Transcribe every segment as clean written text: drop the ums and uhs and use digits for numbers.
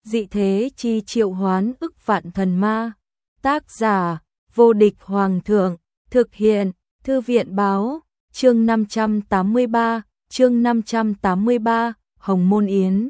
dị thế chi triệu hoán ức vạn thần ma. Tác giả, vô địch hoàng thượng, thực hiện, thư viện báo, chương 583, Hồng Môn Yến.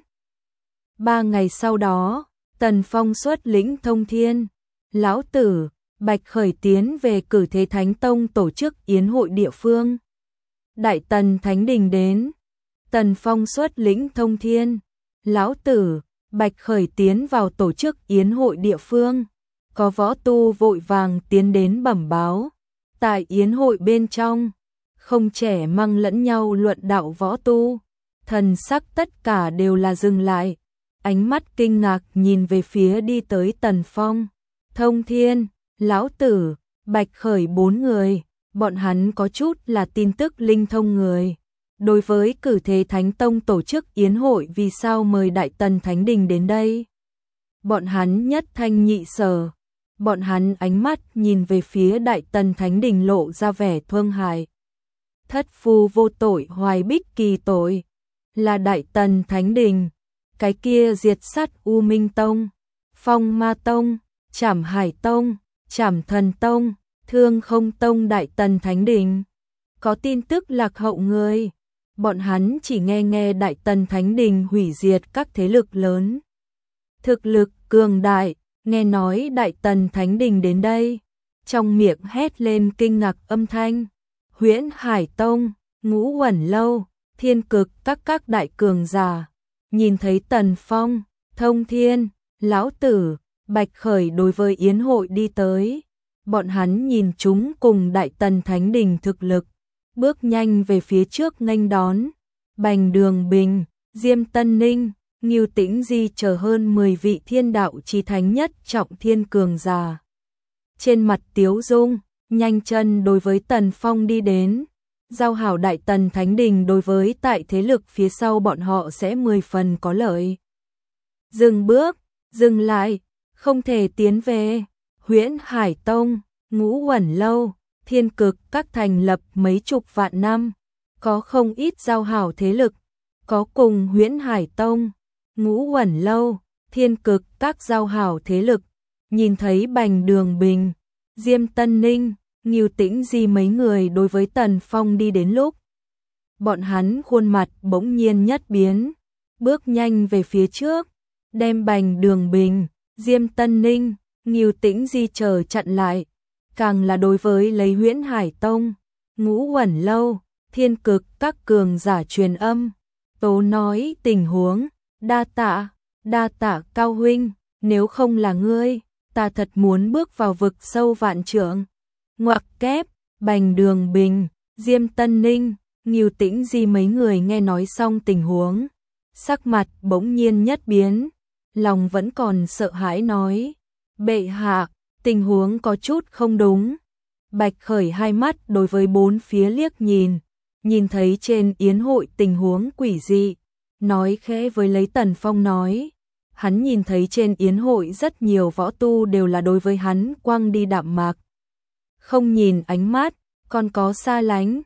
3 ngày sau đó, Tần Phong xuất lĩnh Thông Thiên, Lão Tử, Bạch Khởi tiến về Cử Thế Thánh Tông tổ chức yến hội địa phương. Đại Tần Thánh Đình đến, Tần Phong xuất lĩnh Thông Thiên, Lão Tử, Bạch Khởi tiến vào tổ chức yến hội địa phương. Có võ tu vội vàng tiến đến bẩm báo. Tại yến hội bên trong, không trẻ măng lẫn nhau luận đạo võ tu, thần sắc tất cả đều là dừng lại, ánh mắt kinh ngạc nhìn về phía đi tới Tần Phong, Thông Thiên, Lão Tử, Bạch Khởi 4 người, bọn hắn có chút là tin tức linh thông người. Đối với Cử Thế Thánh Tông tổ chức yến hội vì sao mời Đại Tần Thánh Đình đến đây? Bọn hắn nhất thanh nhị sở, bọn hắn ánh mắt nhìn về phía Đại Tần Thánh Đình lộ ra vẻ thương hại. Thất phu vô tội hoài bích kỳ tội, là Đại Tần Thánh Đình, cái kia diệt sát U Minh Tông, Phong Ma Tông, Trảm Hải Tông, Trảm Thần Tông, Thương Không Tông. Đại Tần Thánh Đình có tin tức lạc hậu người, bọn hắn chỉ nghe Đại Tần Thánh Đình hủy diệt các thế lực lớn, thực lực cường đại, nghe nói Đại Tần Thánh Đình đến đây, trong miệng hét lên kinh ngạc âm thanh. Huyễn Hải Tông, Ngũ Uẩn Lâu, Thiên Cực các đại cường giả, nhìn thấy Tần Phong, Thông Thiên, Lão Tử, Bạch Khởi đối với yến hội đi tới, bọn hắn nhìn chúng cùng Đại Tần Thánh Đình thực lực, bước nhanh về phía trước nghênh đón. Bành Đường Bình, Diêm Tân Ninh, Ngưu Tĩnh Di chờ hơn 10 vị thiên đạo chí thánh nhất trọng thiên cường giả. Trên mặt tiếu dung, nhanh chân đối với Tần Phong đi đến, giao hảo Đại Tần Thánh Đình đối với tại thế lực phía sau bọn họ sẽ 10 phần có lợi. Dừng bước, dừng lại, không thể tiến về. Huyễn Hải Tông, Ngũ Uẩn Lâu, Thiên Cực các thành lập mấy chục vạn năm, có không ít giao hảo thế lực, có cùng Huyễn Hải Tông, Ngũ Uẩn Lâu, Thiên Cực các giao hảo thế lực. Nhìn thấy Bành Đường Bình, Diêm Tân Ninh, Ngưu Tĩnh Di mấy người đối với Tần Phong đi đến lúc, bọn hắn khuôn mặt bỗng nhiên nhất biến, bước nhanh về phía trước, đem Bành Đường Bình, Diêm Tân Ninh, Ngưu Tĩnh Di chờ chặn lại, càng là đối với lấy Huyễn Hải Tông, Ngũ Uẩn Lâu, Thiên Cực các cường giả truyền âm, tố nói tình huống, đa tạ Cao huynh, nếu không là ngươi, ta thật muốn bước vào vực sâu vạn trượng. Ngoặc kép, Bành Đường Bình, Diêm Tân Ninh, Ngưu Tĩnh Di mấy người nghe nói xong tình huống, sắc mặt bỗng nhiên nhất biến, lòng vẫn còn sợ hãi nói, bệ hạ, tình huống có chút không đúng. Bạch Khởi hai mắt đối với bốn phía liếc nhìn thấy trên yến hội tình huống quỷ dị, nói khẽ với lấy Tần Phong nói, hắn nhìn thấy trên yến hội rất nhiều võ tu đều là đối với hắn quăng đi đạm mạc, không nhìn ánh mắt, còn có xa lánh,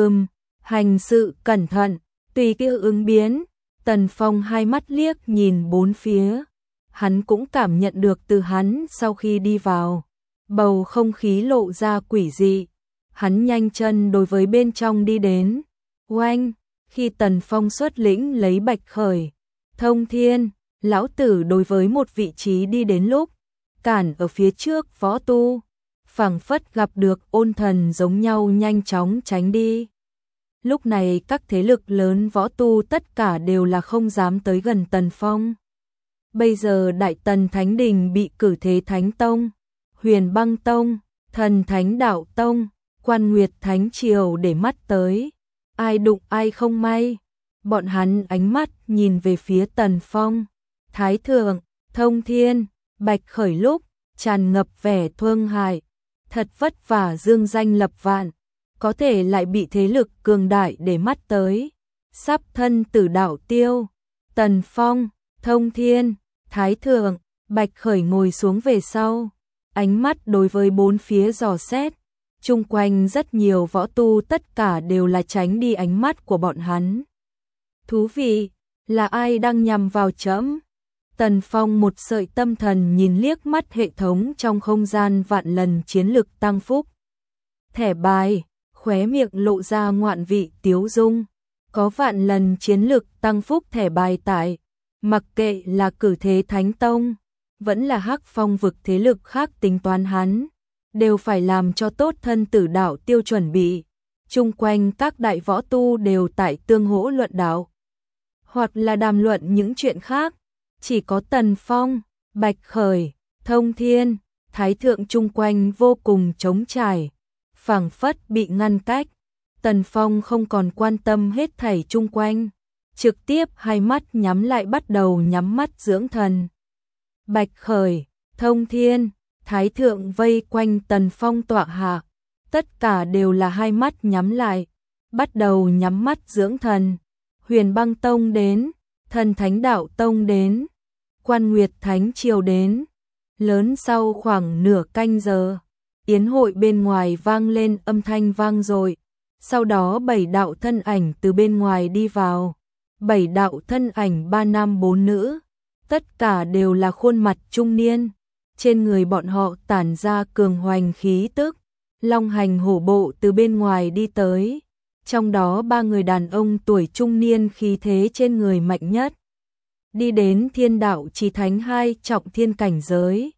hành sự cẩn thận, tùy kia ứng biến. Tần Phong hai mắt liếc nhìn bốn phía, hắn cũng cảm nhận được từ hắn sau khi đi vào, bầu không khí lộ ra quỷ dị, hắn nhanh chân đối với bên trong đi đến. Oanh, khi Tần Phong xuất lĩnh lấy Bạch Khởi, Thông Thiên, Lão Tử đối với một vị trí đi đến lúc, cản ở phía trước võ tu, phảng phất gặp được ôn thần giống nhau nhanh chóng tránh đi. Lúc này các thế lực lớn võ tu tất cả đều là không dám tới gần Tần Phong. Bây giờ Đại Tần Thánh Đình bị Cử Thế Thánh Tông, Huyền Băng Tông, Thần Thánh Đạo Tông, Quan Nguyệt Thánh Triều để mắt tới, ai đụng ai không may. Bọn hắn ánh mắt nhìn về phía Tần Phong, Thái Thượng, Thông Thiên, Bạch Khởi lúc tràn ngập vẻ thương hại, thật vất vả dương danh lập vạn, có thể lại bị thế lực cường đại để mắt tới, sắp thân tử đạo tiêu. Tần Phong, Thông Thiên, Thái Thượng, Bạch Khởi ngồi xuống về sau, ánh mắt đối với bốn phía dò xét, chung quanh rất nhiều võ tu tất cả đều là tránh đi ánh mắt của bọn hắn. Thú vị, là ai đang nhằm vào trẫm? Tần Phong một sợi tâm thần nhìn liếc mắt hệ thống trong không gian vạn lần chiến lực tăng phúc. Thẻ bài, khóe miệng lộ ra ngoạn vị tiếu dung. Có vạn lần chiến lực tăng phúc thẻ bài tại, mặc kệ là Cử Thế Thánh Tông, vẫn là Hắc Phong vực thế lực khác tính toán hắn, đều phải làm cho tốt thân tử đạo tiêu chuẩn bị. Chung quanh các đại võ tu đều tại tương hỗ luận đạo, hoặc là đàm luận những chuyện khác. Chỉ có Tần Phong, Bạch Khởi, Thông Thiên, Thái Thượng chung quanh vô cùng trống trải, phảng phất bị ngăn cách. Tần Phong không còn quan tâm hết thảy chung quanh, trực tiếp hai mắt nhắm lại bắt đầu nhắm mắt dưỡng thần. Bạch Khởi, Thông Thiên, Thái Thượng vây quanh Tần Phong tọa hạ, tất cả đều là hai mắt nhắm lại, bắt đầu nhắm mắt dưỡng thần. Huyền Băng Tông đến, Thần Thánh Đạo Tông đến, Quan Nguyệt Thánh Triều đến. Lớn sau khoảng nửa canh giờ, yến hội bên ngoài vang lên âm thanh vang dội. Sau đó 7 đạo thân ảnh từ bên ngoài đi vào. 7 đạo thân ảnh 3 nam 4 nữ, tất cả đều là khuôn mặt trung niên. Trên người bọn họ tản ra cường hoành khí tức, long hành hổ bộ từ bên ngoài đi tới. Trong đó 3 người đàn ông tuổi trung niên khí thế trên người mạnh nhất. Đi đến Thiên Đạo Chí Thánh 2 trọng thiên cảnh giới.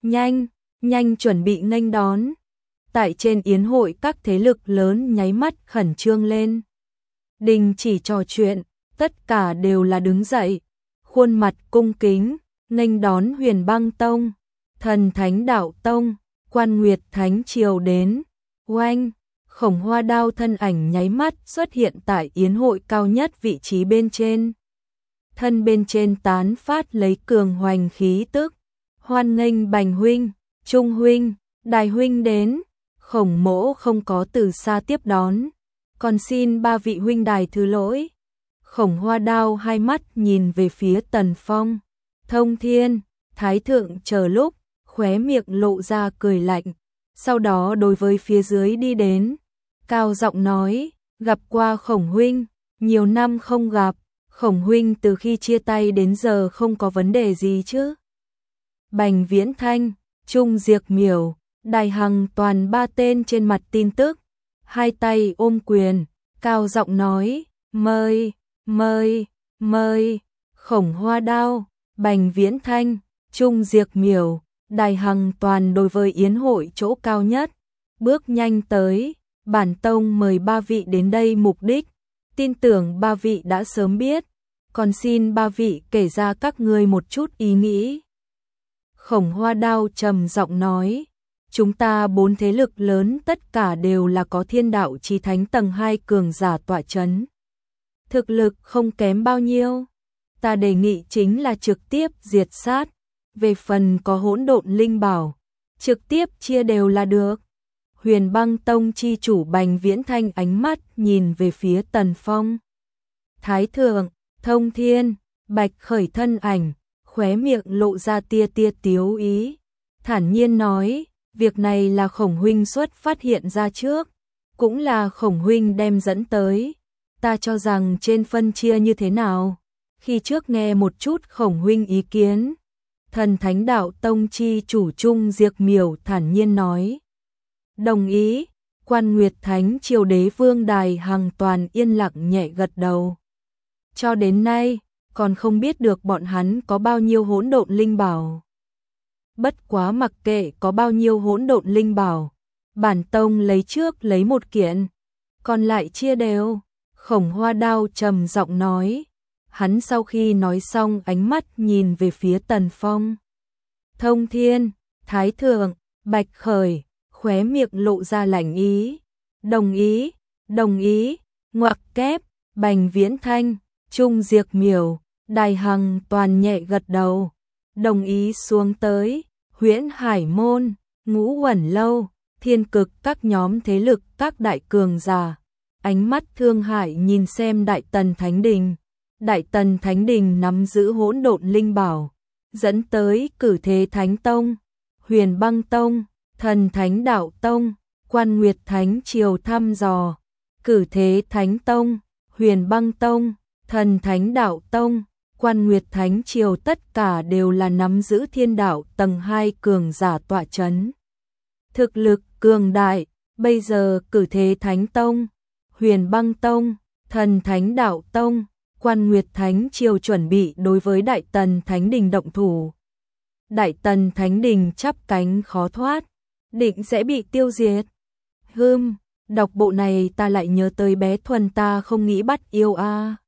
Nhanh chuẩn bị nghênh đón. Tại trên yến hội các thế lực lớn nháy mắt khẩn trương lên. Đình chỉ trò chuyện, tất cả đều là đứng dậy, khuôn mặt cung kính, nghênh đón Huyền Băng Tông, Thần Thánh Đạo Tông, Quan Nguyệt Thánh Triều đến. Oanh, Khổng Hoa Đao thân ảnh nháy mắt xuất hiện tại yến hội cao nhất vị trí bên trên. Thân bên trên tán phát lấy cường hoành khí tức. Hoan nghênh Bành huynh, Trung huynh, Đại huynh đến. Khổng Mỗ không có từ xa tiếp đón, còn xin 3 vị huynh đài thứ lỗi. Khổng Hoa Đao hai mắt nhìn về phía Tần Phong, Thông Thiên, Thái Thượng chờ lúc, khóe miệng lộ ra cười lạnh, sau đó đối với phía dưới đi đến, cao giọng nói, gặp qua Khổng huynh, nhiều năm không gặp, Khổng huynh từ khi chia tay đến giờ không có vấn đề gì chứ? Bành Viễn Thanh, Trung Diệc Miểu, Đài Hằng toàn 3 tên trên mặt tin tức, hai tay ôm quyền, cao giọng nói, mời, Khổng Hoa Đao, Bành Viễn Thanh, Trung Diệc Miểu, Đài Hằng toàn đối với yến hội chỗ cao nhất, bước nhanh tới, bản tông mời 3 vị đến đây mục đích, tin tưởng 3 vị đã sớm biết, còn xin 3 vị kể ra các ngươi một chút ý nghĩ. Khổng Hoa Đao trầm giọng nói, chúng ta 4 thế lực lớn tất cả đều là có Thiên Đạo Chí Thánh tầng 2 cường giả tọa chấn. Thực lực không kém bao nhiêu, ta đề nghị chính là trực tiếp diệt sát, về phần có hỗn độn linh bảo, trực tiếp chia đều là được. Huyền Băng Tông chi chủ Bành Viễn Thanh ánh mắt nhìn về phía Tần Phong. Thái Thượng, Thông Thiên, Bạch Khởi thân ảnh, khóe miệng lộ ra tia tiếu ý, thản nhiên nói, việc này là Khổng huynh xuất phát hiện ra trước, cũng là Khổng huynh đem dẫn tới, ta cho rằng trên phân chia như thế nào, khi trước nghe một chút Khổng huynh ý kiến. Thần Thánh Đạo Tông chi chủ Trung Diệc Miểu thản nhiên nói, đồng ý. Quan Nguyệt Thánh Triều Đế Vương Đài Hằng toàn yên lặng nhẹ gật đầu. Cho đến nay, còn không biết được bọn hắn có bao nhiêu hỗn độn linh bảo. Bất quá mặc kệ có bao nhiêu hỗn độn linh bảo, bản tông lấy trước lấy 1 kiện, còn lại chia đều. Khổng Hoa Đao trầm giọng nói. Hắn sau khi nói xong ánh mắt nhìn về phía Tần Phong. Thông Thiên, Thái Thượng, Bạch Khởi, khóe miệng lộ ra lạnh ý. Đồng ý, ngoặc kép, Bành Viễn Thanh, Trung Diệc Miểu, Đài Hằng toàn nhẹ gật đầu. Đồng ý xuống tới, Huyễn Hải Môn, Ngũ Uẩn Lâu, Thiên Cực các nhóm thế lực các đại cường giả. Ánh mắt thương hại nhìn xem Đại Tần Thánh Đình. Đại Tần Thánh Đình nắm giữ hỗn độn linh bảo, dẫn tới Cử Thế Thánh Tông, Huyền Băng Tông, Thần Thánh Đạo Tông, Quan Nguyệt Thánh Triều thăm dò. Cử Thế Thánh Tông, Huyền Băng Tông, Thần Thánh Đạo Tông, Quan Nguyệt Thánh Triều tất cả đều là nắm giữ thiên đạo tầng 2 cường giả tọa chấn. Thực lực cường đại, bây giờ Cử Thế Thánh Tông, Huyền Băng Tông, Thần Thánh Đạo Tông, Quan Nguyệt Thánh Triều chuẩn bị đối với Đại Tần Thánh Đình động thủ. Đại Tần Thánh Đình chắp cánh khó thoát, định sẽ bị tiêu diệt. Đọc bộ này ta lại nhớ tới bé Thuần ta không nghĩ bắt yêu a.